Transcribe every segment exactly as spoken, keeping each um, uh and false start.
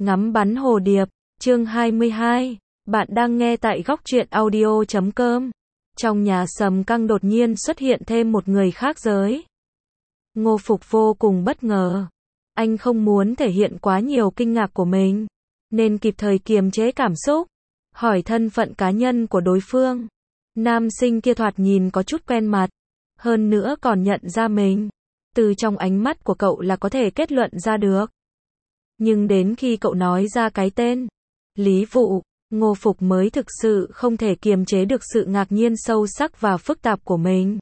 Ngắm bắn hồ điệp, chương hai mươi hai. Bạn đang nghe tại góc truyện audio chấm com. Trong nhà Sầm Căng đột nhiên xuất hiện thêm một người khác giới. Ngô Phục vô cùng bất ngờ. Anh không muốn thể hiện quá nhiều kinh ngạc của mình, nên kịp thời kiềm chế cảm xúc, hỏi thân phận cá nhân của đối phương. Nam sinh kia thoạt nhìn có chút quen mặt, hơn nữa còn nhận ra mình. Từ trong ánh mắt của cậu là có thể kết luận ra được. Nhưng đến khi cậu nói ra cái tên Lý Vụ, Ngô Phục mới thực sự không thể kiềm chế được sự ngạc nhiên sâu sắc và phức tạp của mình.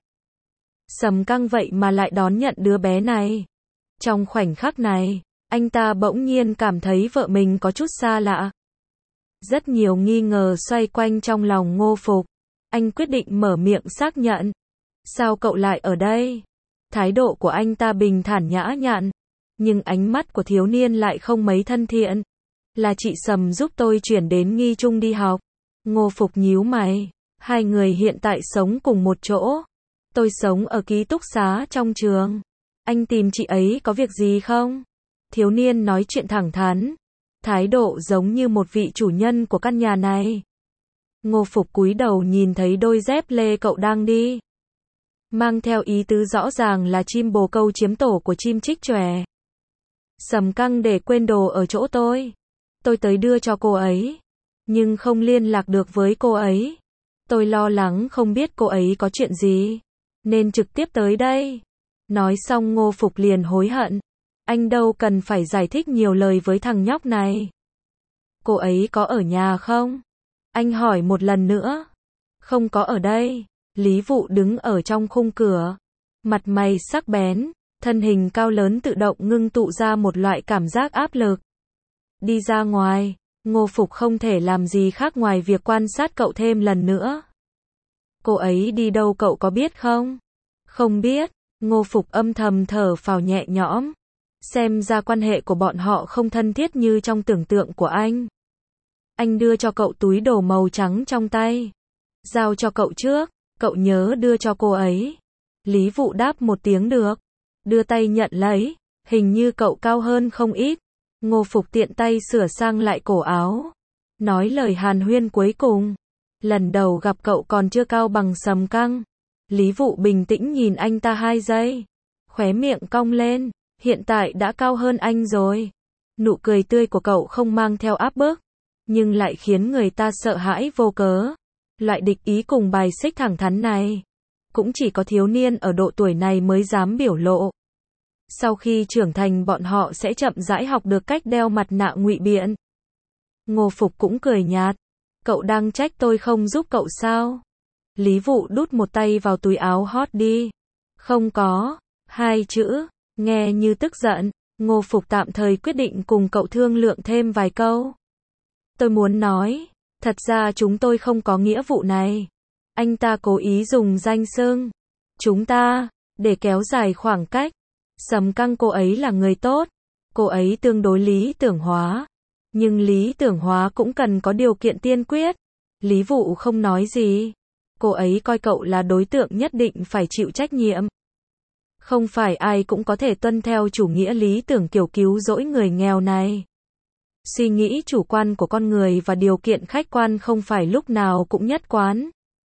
Sầm Căng vậy mà lại đón nhận đứa bé này. Trong khoảnh khắc này, anh ta bỗng nhiên cảm thấy vợ mình có chút xa lạ. Rất nhiều nghi ngờ xoay quanh trong lòng Ngô Phục. Anh quyết định mở miệng xác nhận. Sao cậu lại ở đây? Thái độ của anh ta bình thản nhã nhặn, nhưng ánh mắt của thiếu niên lại không mấy thân thiện. Là chị Sầm giúp tôi chuyển đến Nghi Trung đi học. Ngô Phục nhíu mày. Hai người hiện tại sống cùng một chỗ. Tôi sống ở ký túc xá trong trường. Anh tìm chị ấy có việc gì không? Thiếu niên nói chuyện thẳng thắn, thái độ giống như một vị chủ nhân của căn nhà này. Ngô Phục cúi đầu nhìn thấy đôi dép lê cậu đang đi, mang theo ý tứ rõ ràng là chim bồ câu chiếm tổ của chim chích chòe. Sầm Căng để quên đồ ở chỗ tôi. Tôi tới đưa cho cô ấy, nhưng không liên lạc được với cô ấy. Tôi lo lắng không biết cô ấy có chuyện gì, nên trực tiếp tới đây. Nói xong Ngô Phục liền hối hận. Anh đâu cần phải giải thích nhiều lời với thằng nhóc này. Cô ấy có ở nhà không? Anh hỏi một lần nữa. Không có ở đây. Lý Vụ đứng ở trong khung cửa, mặt mày sắc bén, thân hình cao lớn tự động ngưng tụ ra một loại cảm giác áp lực. Đi ra ngoài, Ngô Phục không thể làm gì khác ngoài việc quan sát cậu thêm lần nữa. Cô ấy đi đâu cậu có biết không? Không biết. Ngô Phục âm thầm thở phào nhẹ nhõm. Xem ra quan hệ của bọn họ không thân thiết như trong tưởng tượng của anh. Anh đưa cho cậu túi đồ màu trắng trong tay. Giao cho cậu trước, cậu nhớ đưa cho cô ấy. Lý Vụ đáp một tiếng được. Đưa tay nhận lấy, hình như cậu cao hơn không ít. Ngô Phục tiện tay sửa sang lại cổ áo, nói lời hàn huyên cuối cùng. Lần đầu gặp cậu còn chưa cao bằng Sầm Căng. Lý Vụ bình tĩnh nhìn anh ta hai giây, khóe miệng cong lên. Hiện tại đã cao hơn anh rồi. Nụ cười tươi của cậu không mang theo áp bức, nhưng lại khiến người ta sợ hãi vô cớ. Loại địch ý cùng bài xích thẳng thắn này, cũng chỉ có thiếu niên ở độ tuổi này mới dám biểu lộ. Sau khi trưởng thành bọn họ sẽ chậm rãi học được cách đeo mặt nạ ngụy biện. Ngô Phục cũng cười nhạt. Cậu đang trách tôi không giúp cậu sao? Lý Vụ đút một tay vào túi áo hot đi. Không có. Hai chữ. Nghe như tức giận. Ngô Phục tạm thời quyết định cùng cậu thương lượng thêm vài câu. Tôi muốn nói, thật ra chúng tôi không có nghĩa vụ này. Anh ta cố ý dùng danh xưng chúng ta để kéo dài khoảng cách. Sầm Căng cô ấy là người tốt. Cô ấy tương đối lý tưởng hóa. Nhưng lý tưởng hóa cũng cần có điều kiện tiên quyết. Lý Vụ không nói gì. Cô ấy coi cậu là đối tượng nhất định phải chịu trách nhiệm. Không phải ai cũng có thể tuân theo chủ nghĩa lý tưởng kiểu cứu rỗi người nghèo này. Suy nghĩ chủ quan của con người và điều kiện khách quan không phải lúc nào cũng nhất quán.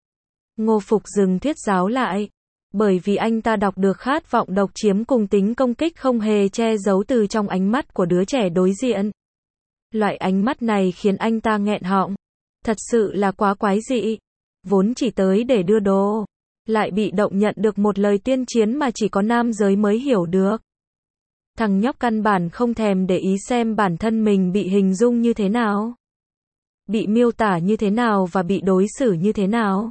Ngô Phục dừng thuyết giáo lại, bởi vì anh ta đọc được khát vọng độc chiếm cùng tính công kích không hề che giấu từ trong ánh mắt của đứa trẻ đối diện. Loại ánh mắt này khiến anh ta nghẹn họng. Thật sự là quá quái dị. Vốn chỉ tới để đưa đồ, lại bị động nhận được một lời tuyên chiến mà chỉ có nam giới mới hiểu được. Thằng nhóc căn bản không thèm để ý xem bản thân mình bị hình dung như thế nào, bị miêu tả như thế nào và bị đối xử như thế nào.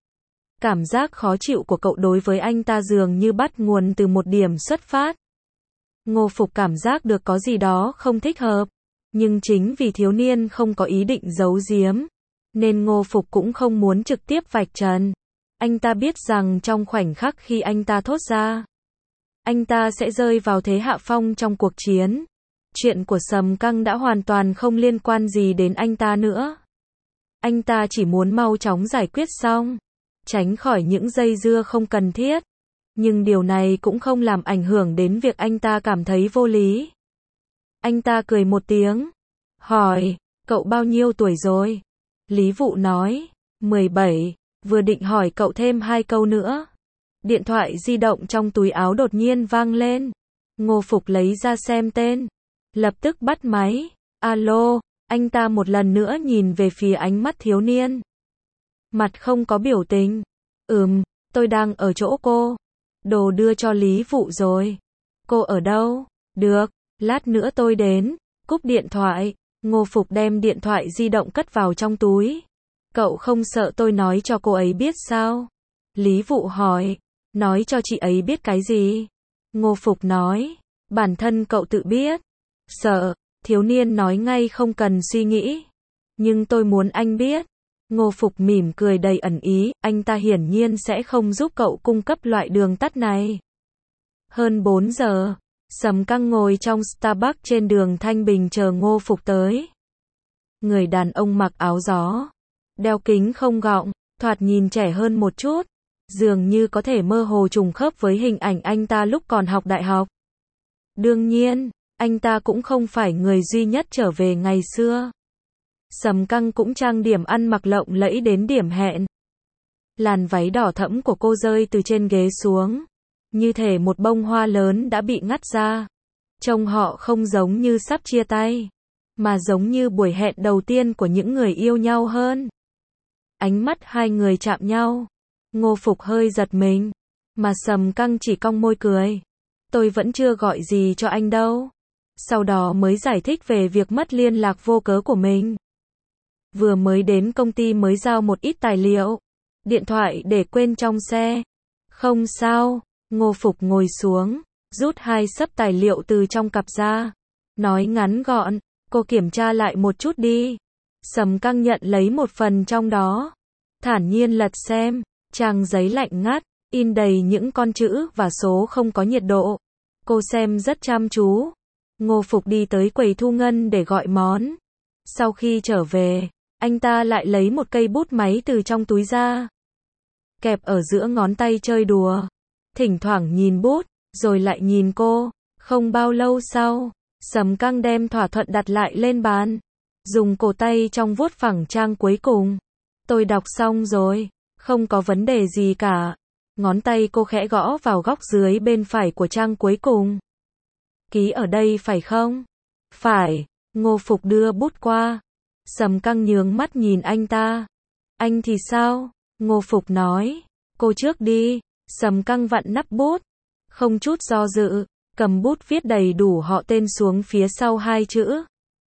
Cảm giác khó chịu của cậu đối với anh ta dường như bắt nguồn từ một điểm xuất phát. Ngô Phục cảm giác được có gì đó không thích hợp, nhưng chính vì thiếu niên không có ý định giấu giếm, nên Ngô Phục cũng không muốn trực tiếp vạch trần. Anh ta biết rằng trong khoảnh khắc khi anh ta thốt ra, anh ta sẽ rơi vào thế hạ phong trong cuộc chiến. Chuyện của Sầm Căng đã hoàn toàn không liên quan gì đến anh ta nữa. Anh ta chỉ muốn mau chóng giải quyết xong, tránh khỏi những dây dưa không cần thiết. Nhưng điều này cũng không làm ảnh hưởng đến việc anh ta cảm thấy vô lý. Anh ta cười một tiếng, Hỏi, cậu bao nhiêu tuổi rồi? Lý Vụ nói, mười bảy, vừa định hỏi cậu thêm hai câu nữa. Điện thoại di động trong túi áo đột nhiên vang lên. Ngô Phục lấy ra xem tên. Lập tức bắt máy. Alo, anh ta một lần nữa nhìn về phía ánh mắt thiếu niên. Mặt không có biểu tình. Ừm, tôi đang ở chỗ cô. Đồ đưa cho Lý Vụ rồi. Cô ở đâu? Được, lát nữa tôi đến. Cúp điện thoại. Ngô Phục đem điện thoại di động cất vào trong túi. Cậu không sợ tôi nói cho cô ấy biết sao? Lý Vụ hỏi. Nói cho chị ấy biết cái gì? Ngô Phục nói. Bản thân cậu tự biết. Sợ. Thiếu niên nói ngay không cần suy nghĩ. Nhưng tôi muốn anh biết. Ngô Phục mỉm cười đầy ẩn ý, anh ta hiển nhiên sẽ không giúp cậu cung cấp loại đường tắt này. Hơn bốn giờ, Sầm Căng ngồi trong Starbucks trên đường Thanh Bình chờ Ngô Phục tới. Người đàn ông mặc áo gió, đeo kính không gọng, thoạt nhìn trẻ hơn một chút, dường như có thể mơ hồ trùng khớp với hình ảnh anh ta lúc còn học đại học. Đương nhiên, anh ta cũng không phải người duy nhất trở về ngày xưa. Sầm Căng cũng trang điểm ăn mặc lộng lẫy đến điểm hẹn. Làn váy đỏ thẫm của cô rơi từ trên ghế xuống, như thể một bông hoa lớn đã bị ngắt ra. Trông họ không giống như sắp chia tay, mà giống như buổi hẹn đầu tiên của những người yêu nhau hơn. Ánh mắt hai người chạm nhau. Ngô Phục hơi giật mình, mà Sầm Căng chỉ cong môi cười. Tôi vẫn chưa gọi gì cho anh đâu. Sau đó mới giải thích về việc mất liên lạc vô cớ của mình. Vừa mới đến công ty mới giao một ít tài liệu. Điện thoại để quên trong xe. Không sao. Ngô Phục ngồi xuống, rút hai xấp tài liệu từ trong cặp ra. Nói ngắn gọn, cô kiểm tra lại một chút đi. Sầm Căng nhận lấy một phần trong đó. Thản nhiên lật xem, trang giấy lạnh ngắt, in đầy những con chữ và số không có nhiệt độ. Cô xem rất chăm chú. Ngô Phục đi tới quầy thu ngân để gọi món. Sau khi trở về, anh ta lại lấy một cây bút máy từ trong túi ra. Kẹp ở giữa ngón tay chơi đùa. Thỉnh thoảng nhìn bút, rồi lại nhìn cô. Không bao lâu sau, Sầm Căng đem thỏa thuận đặt lại lên bàn. Dùng cổ tay trong vuốt phẳng trang cuối cùng. Tôi đọc xong rồi, không có vấn đề gì cả. Ngón tay cô khẽ gõ vào góc dưới bên phải của trang cuối cùng. Ký ở đây phải không? Phải. Ngô Phục đưa bút qua. Sầm Căng nhướng mắt nhìn anh ta. Anh thì sao? Ngô Phục nói. Cô trước đi. Sầm Căng vặn nắp bút. Không chút do dự, cầm bút viết đầy đủ họ tên xuống phía sau hai chữ.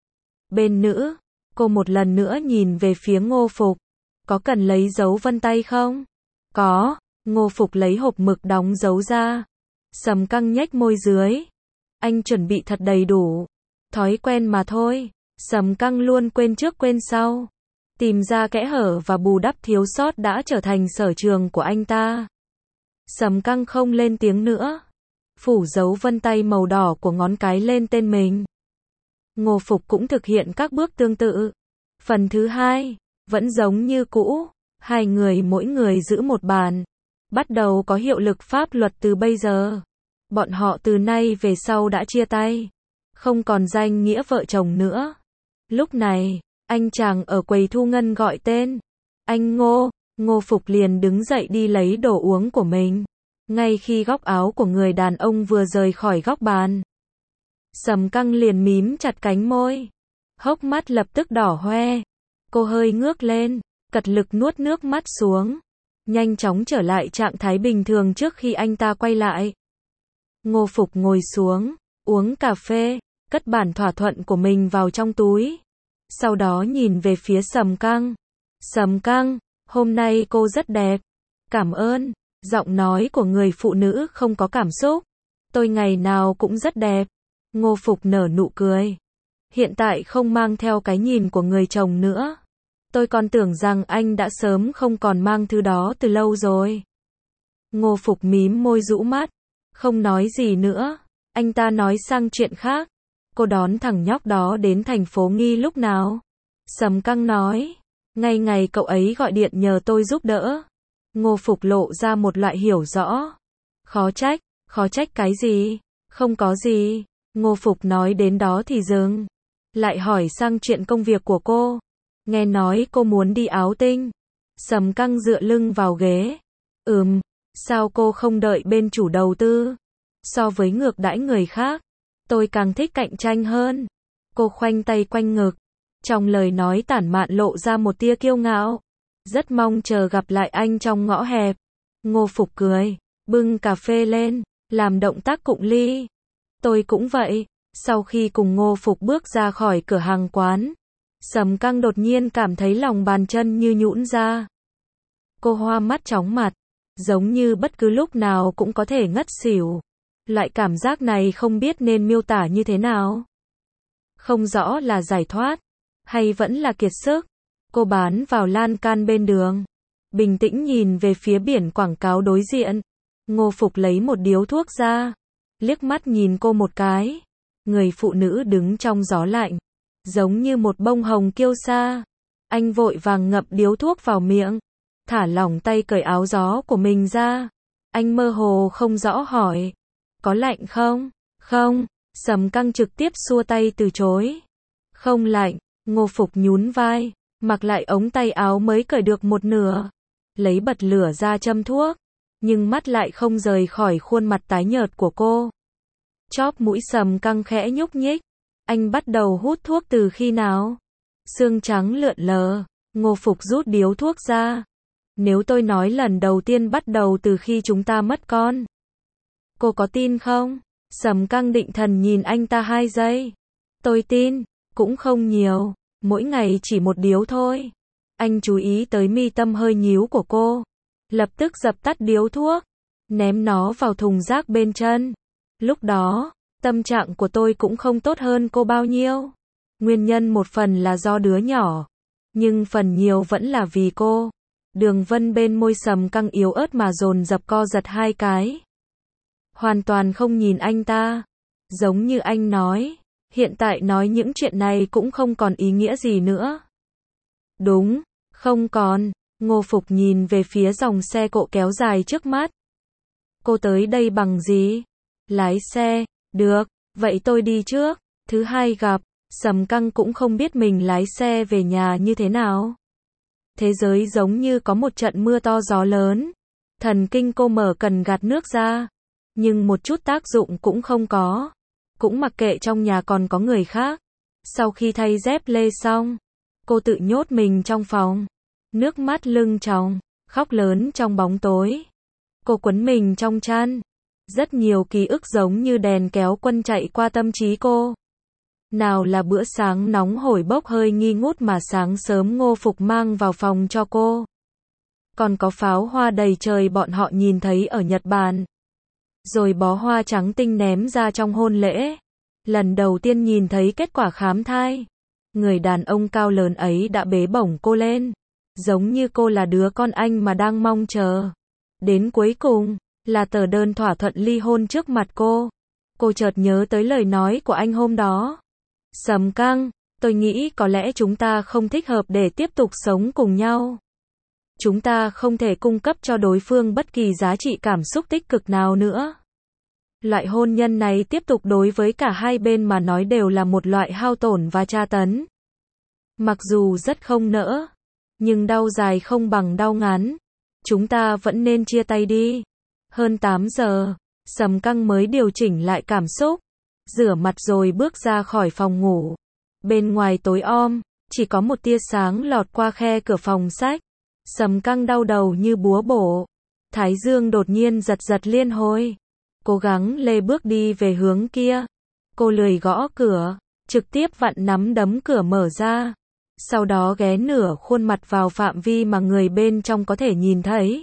Bên nữ. Cô một lần nữa nhìn về phía Ngô Phục. Có cần lấy dấu vân tay không? Có. Ngô Phục lấy hộp mực đóng dấu ra. Sầm Căng nhếch môi dưới. Anh chuẩn bị thật đầy đủ. Thói quen mà thôi. Sầm Căng luôn quên trước quên sau. Tìm ra kẽ hở và bù đắp thiếu sót đã trở thành sở trường của anh ta. Sầm Căng không lên tiếng nữa. Phủ dấu vân tay màu đỏ của ngón cái lên tên mình. Ngô Phục cũng thực hiện các bước tương tự. Phần thứ hai, vẫn giống như cũ. Hai người mỗi người giữ một bàn. Bắt đầu có hiệu lực pháp luật từ bây giờ. Bọn họ từ nay về sau đã chia tay. Không còn danh nghĩa vợ chồng nữa. Lúc này, anh chàng ở quầy thu ngân gọi tên. Anh Ngô. Ngô Phục liền đứng dậy đi lấy đồ uống của mình. Ngay khi góc áo của người đàn ông vừa rời khỏi góc bàn. Sầm Căng liền mím chặt cánh môi. Hốc mắt lập tức đỏ hoe. Cô hơi ngước lên, cật lực nuốt nước mắt xuống. Nhanh chóng trở lại trạng thái bình thường trước khi anh ta quay lại. Ngô Phục ngồi xuống, uống cà phê, cất bản thỏa thuận của mình vào trong túi. Sau đó nhìn về phía Sầm Căng. Sầm Căng, hôm nay cô rất đẹp. Cảm ơn. Giọng nói của người phụ nữ không có cảm xúc. Tôi ngày nào cũng rất đẹp. Ngô Phục nở nụ cười. Hiện tại không mang theo cái nhìn của người chồng nữa. Tôi còn tưởng rằng anh đã sớm không còn mang thứ đó từ lâu rồi. Ngô Phục mím môi rũ mắt. Không nói gì nữa. Anh ta nói sang chuyện khác. Cô đón thằng nhóc đó đến thành phố Nghi lúc nào? Sầm Căng nói. Ngay ngày cậu ấy gọi điện nhờ tôi giúp đỡ. Ngô Phục lộ ra một loại hiểu rõ. Khó trách. Khó trách cái gì? Không có gì. Ngô Phục nói đến đó thì dừng. lại hỏi sang chuyện công việc của cô. Nghe nói cô muốn đi áo tinh. Sầm Căng dựa lưng vào ghế. Ừm, sao cô không đợi bên chủ đầu tư? So với ngược đãi người khác, tôi càng thích cạnh tranh hơn. Cô khoanh tay quanh ngực. Trong lời nói tản mạn lộ ra một tia kiêu ngạo. Rất mong chờ gặp lại anh trong ngõ hẹp. Ngô Phục cười, bưng cà phê lên, làm động tác cụng ly. Tôi cũng vậy. Sau khi cùng Ngô Phục bước ra khỏi cửa hàng quán, Sầm Căng đột nhiên cảm thấy lòng bàn chân như nhũn ra. Cô hoa mắt chóng mặt, giống như bất cứ lúc nào cũng có thể ngất xỉu. Loại cảm giác này không biết nên miêu tả như thế nào. Không rõ là giải thoát, hay vẫn là kiệt sức. Cô bán vào lan can bên đường, bình tĩnh nhìn về phía biển quảng cáo đối diện. Ngô Phục lấy một điếu thuốc ra, liếc mắt nhìn cô một cái. Người phụ nữ đứng trong gió lạnh, giống như một bông hồng kiêu sa. Anh vội vàng ngậm điếu thuốc vào miệng, thả lỏng tay cởi áo gió của mình ra. Anh mơ hồ không rõ hỏi, có lạnh không? Không. Sầm Căng trực tiếp xua tay từ chối. Không lạnh. Ngô Phục nhún vai, mặc lại ống tay áo mới cởi được một nửa, lấy bật lửa ra châm thuốc, nhưng mắt lại không rời khỏi khuôn mặt tái nhợt của cô. Chóp mũi Sầm Căng khẽ nhúc nhích. Anh bắt đầu hút thuốc từ khi nào? Xương trắng lượn lờ. Ngô Phục rút điếu thuốc ra. Nếu tôi nói lần đầu tiên bắt đầu từ khi chúng ta mất con, cô có tin không? Sầm Căng định thần nhìn anh ta hai giây. Tôi tin, cũng không nhiều, mỗi ngày chỉ một điếu thôi. Anh chú ý tới mi tâm hơi nhíu của cô, lập tức dập tắt điếu thuốc, ném nó vào thùng rác bên chân. Lúc đó, tâm trạng của tôi cũng không tốt hơn cô bao nhiêu. Nguyên nhân một phần là do đứa nhỏ, nhưng phần nhiều vẫn là vì cô. Đường vân bên môi Sầm Căng yếu ớt mà dồn dập co giật hai cái. Hoàn toàn không nhìn anh ta. Giống như anh nói, hiện tại nói những chuyện này cũng không còn ý nghĩa gì nữa. Đúng, không còn. Ngô Phục nhìn về phía dòng xe cộ kéo dài trước mắt. Cô tới đây bằng gì? Lái xe. Được, vậy tôi đi trước. Thứ hai gặp, Sầm Căng cũng không biết mình lái xe về nhà như thế nào. Thế giới giống như có một trận mưa to gió lớn. Thần kinh cô mở cần gạt nước ra, nhưng một chút tác dụng cũng không có. Cũng mặc kệ trong nhà còn có người khác. Sau khi thay dép lê xong, cô tự nhốt mình trong phòng. Nước mắt lưng tròng, khóc lớn trong bóng tối. Cô quấn mình trong chăn. Rất nhiều ký ức giống như đèn kéo quân chạy qua tâm trí cô. Nào là bữa sáng nóng hổi bốc hơi nghi ngút mà sáng sớm Ngô Phục mang vào phòng cho cô. Còn có pháo hoa đầy trời bọn họ nhìn thấy ở Nhật Bản. Rồi bó hoa trắng tinh ném ra trong hôn lễ. Lần đầu tiên nhìn thấy kết quả khám thai. Người đàn ông cao lớn ấy đã bế bổng cô lên. Giống như cô là đứa con anh mà đang mong chờ. Đến cuối cùng, là tờ đơn thỏa thuận ly hôn trước mặt cô. Cô chợt nhớ tới lời nói của anh hôm đó. Sầm Căng, tôi nghĩ có lẽ chúng ta không thích hợp để tiếp tục sống cùng nhau. Chúng ta không thể cung cấp cho đối phương bất kỳ giá trị cảm xúc tích cực nào nữa. Loại hôn nhân này tiếp tục đối với cả hai bên mà nói đều là một loại hao tổn và tra tấn. Mặc dù rất không nỡ, nhưng đau dài không bằng đau ngắn. Chúng ta vẫn nên chia tay đi. Hơn tám giờ, Sầm Căng mới điều chỉnh lại cảm xúc, rửa mặt rồi bước ra khỏi phòng ngủ. Bên ngoài tối om, chỉ có một tia sáng lọt qua khe cửa phòng sách. Sầm Căng đau đầu như búa bổ. Thái dương đột nhiên giật giật liên hồi. Cố gắng lê bước đi về hướng kia. Cô lười gõ cửa, trực tiếp vặn nắm đấm cửa mở ra. Sau đó ghé nửa khuôn mặt vào phạm vi mà người bên trong có thể nhìn thấy.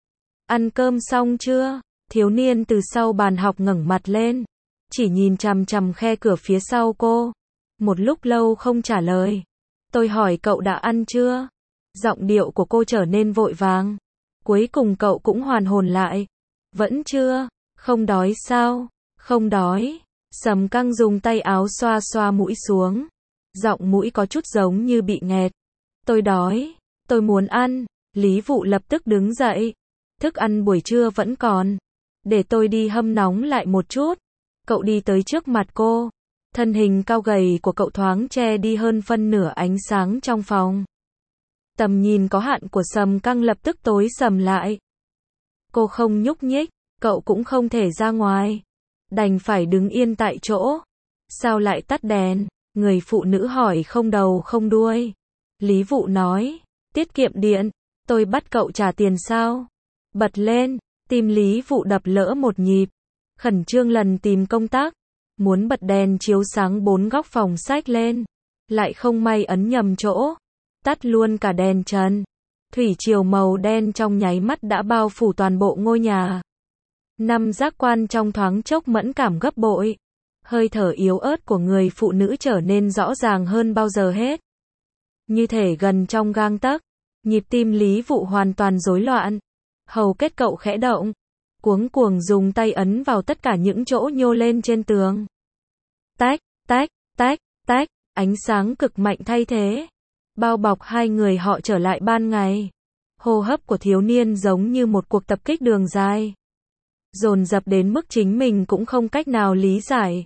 Ăn cơm xong chưa? Thiếu niên từ sau bàn học ngẩng mặt lên, chỉ nhìn chằm chằm khe cửa phía sau cô. Một lúc lâu không trả lời. Tôi hỏi cậu đã ăn chưa? Giọng điệu của cô trở nên vội vàng. Cuối cùng cậu cũng hoàn hồn lại. Vẫn chưa? Không đói sao? Không đói. Sầm Căng dùng tay áo xoa xoa mũi xuống. Giọng mũi có chút giống như bị nghẹt. Tôi đói. Tôi muốn ăn. Lý Vụ lập tức đứng dậy. Thức ăn buổi trưa vẫn còn. Để tôi đi hâm nóng lại một chút. Cậu đi tới trước mặt cô. Thân hình cao gầy của cậu thoáng che đi hơn phân nửa ánh sáng trong phòng. Tầm nhìn có hạn của Sầm Căng lập tức tối sầm lại. Cô không nhúc nhích, cậu cũng không thể ra ngoài. Đành phải đứng yên tại chỗ. Sao lại tắt đèn? Người phụ nữ hỏi không đầu không đuôi. Lý Vụ nói, tiết kiệm điện, tôi bắt cậu trả tiền sao? Bật lên, tim Lý Vụ đập lỡ một nhịp. Khẩn trương lần tìm công tác, muốn bật đèn chiếu sáng bốn góc phòng sách lên. Lại không may ấn nhầm chỗ, tắt luôn cả đèn trần. Thủy triều màu đen trong nháy mắt đã bao phủ toàn bộ ngôi nhà. Năm giác quan trong thoáng chốc mẫn cảm gấp bội. Hơi thở yếu ớt của người phụ nữ trở nên rõ ràng hơn bao giờ hết. Như thể gần trong gang tấc, nhịp tim Lý Vụ hoàn toàn rối loạn. Hầu kết cậu khẽ động, cuống cuồng dùng tay ấn vào tất cả những chỗ nhô lên trên tường. Tách, tách, tách, tách, ánh sáng cực mạnh thay thế. Bao bọc hai người họ trở lại ban ngày. Hô hấp của thiếu niên giống như một cuộc tập kích đường dài. Dồn dập đến mức chính mình cũng không cách nào lý giải.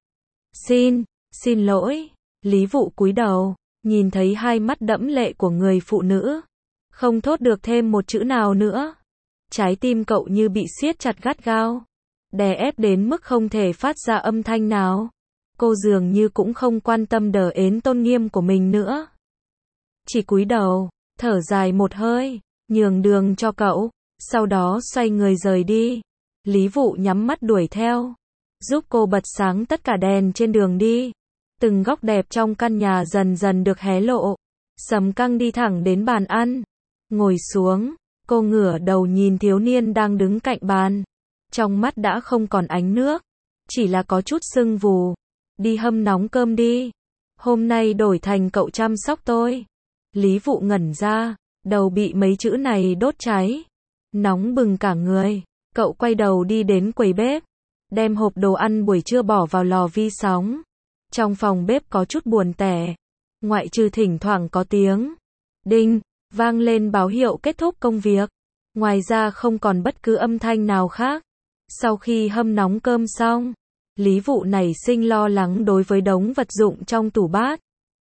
Xin, xin lỗi. Lý Vụ cúi đầu, nhìn thấy hai mắt đẫm lệ của người phụ nữ. Không thốt được thêm một chữ nào nữa. Trái tim cậu như bị siết chặt gắt gao. Đè ép đến mức không thể phát ra âm thanh nào. Cô dường như cũng không quan tâm đờ ến tôn nghiêm của mình nữa. Chỉ cúi đầu, thở dài một hơi, nhường đường cho cậu, sau đó xoay người rời đi. Lý Vụ nhắm mắt đuổi theo, giúp cô bật sáng tất cả đèn trên đường đi. Từng góc đẹp trong căn nhà dần dần được hé lộ. Sầm Căng đi thẳng đến bàn ăn, ngồi xuống, cô ngửa đầu nhìn thiếu niên đang đứng cạnh bàn. Trong mắt đã không còn ánh nước, chỉ là có chút sưng vù. Đi hâm nóng cơm đi. Hôm nay đổi thành cậu chăm sóc tôi. Lý Vụ ngẩn ra, đầu bị mấy chữ này đốt cháy. Nóng bừng cả người. Cậu quay đầu đi đến quầy bếp, đem hộp đồ ăn buổi trưa bỏ vào lò vi sóng. Trong phòng bếp có chút buồn tẻ, ngoại trừ thỉnh thoảng có tiếng đinh vang lên báo hiệu kết thúc công việc. Ngoài ra không còn bất cứ âm thanh nào khác. Sau khi hâm nóng cơm xong, Lý Vụ nảy sinh lo lắng đối với đống vật dụng trong tủ bát.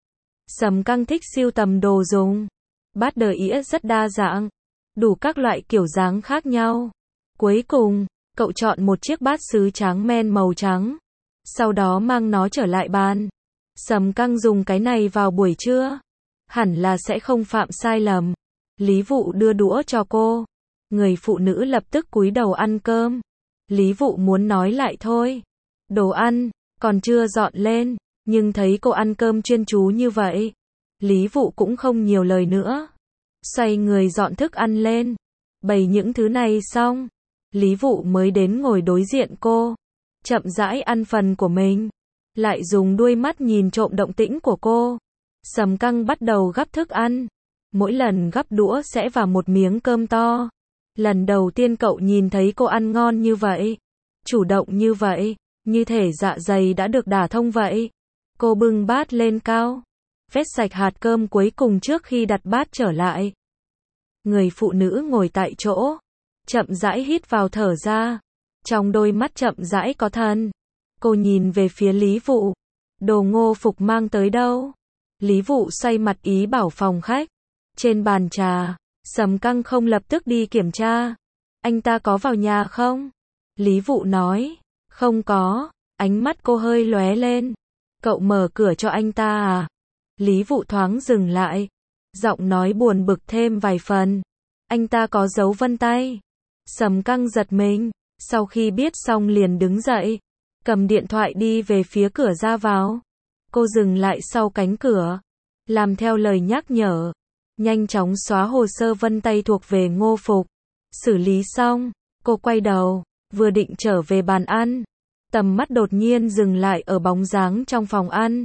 Sầm Căng thích sưu tầm đồ dùng. Bát đờ ĩa rất đa dạng, đủ các loại kiểu dáng khác nhau. Cuối cùng, cậu chọn một chiếc bát sứ tráng men màu trắng. Sau đó mang nó trở lại bàn. Sầm Căng dùng cái này vào buổi trưa. Hẳn là sẽ không phạm sai lầm. Lý Vụ đưa đũa cho cô. Người phụ nữ lập tức cúi đầu ăn cơm. Lý Vụ muốn nói lại thôi. Đồ ăn, còn chưa dọn lên. Nhưng thấy cô ăn cơm chuyên chú như vậy. Lý Vụ cũng không nhiều lời nữa. Xoay người dọn thức ăn lên. Bày những thứ này xong. Lý Vụ mới đến ngồi đối diện cô. Chậm rãi ăn phần của mình. Lại dùng đuôi mắt nhìn trộm động tĩnh của cô. Sầm Căng bắt đầu gắp thức ăn. Mỗi lần gắp đũa sẽ vào một miếng cơm to. Lần đầu tiên cậu nhìn thấy cô ăn ngon như vậy. Chủ động như vậy. Như thể dạ dày đã được đả thông vậy. Cô bưng bát lên cao. Vét sạch hạt cơm cuối cùng trước khi đặt bát trở lại. Người phụ nữ ngồi tại chỗ. Chậm rãi hít vào thở ra. Trong đôi mắt chậm rãi có thần. Cô nhìn về phía Lý Vụ. Đồ Ngô Phục mang tới đâu? Lý Vụ xoay mặt ý bảo phòng khách. Trên bàn trà. Sầm Căng không lập tức đi kiểm tra. Anh ta có vào nhà không? Lý Vụ nói. Không có. Ánh mắt cô hơi lóe lên. Cậu mở cửa cho anh ta à? Lý Vụ thoáng dừng lại. Giọng nói buồn bực thêm vài phần. Anh ta có dấu vân tay. Sầm Căng giật mình. Sau khi biết xong liền đứng dậy. Cầm điện thoại đi về phía cửa ra vào. Cô dừng lại sau cánh cửa. Làm theo lời nhắc nhở. Nhanh chóng xóa hồ sơ vân tay thuộc về Ngô Phục. Xử lý xong. Cô quay đầu. Vừa định trở về bàn ăn. Tầm mắt đột nhiên dừng lại ở bóng dáng trong phòng ăn.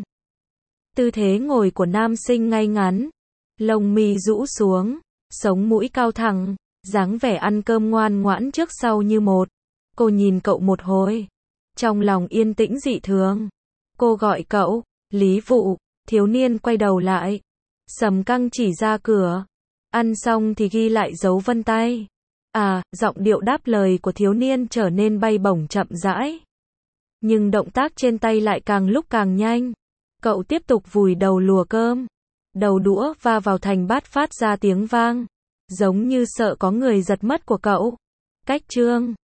Tư thế ngồi của nam sinh ngay ngắn. Lông mi rũ xuống. Sống mũi cao thẳng. Dáng vẻ ăn cơm ngoan ngoãn trước sau như một. Cô nhìn cậu một hồi. Trong lòng yên tĩnh dị thường. Cô gọi cậu. Lý Vụ. Thiếu niên quay đầu lại. Sầm Căng chỉ ra cửa. Ăn xong thì ghi lại dấu vân tay. À, giọng điệu đáp lời của thiếu niên trở nên bay bổng chậm rãi. Nhưng động tác trên tay lại càng lúc càng nhanh. Cậu tiếp tục vùi đầu lùa cơm. Đầu đũa va vào thành bát phát ra tiếng vang. Giống như sợ có người giật mất của cậu. Cách chương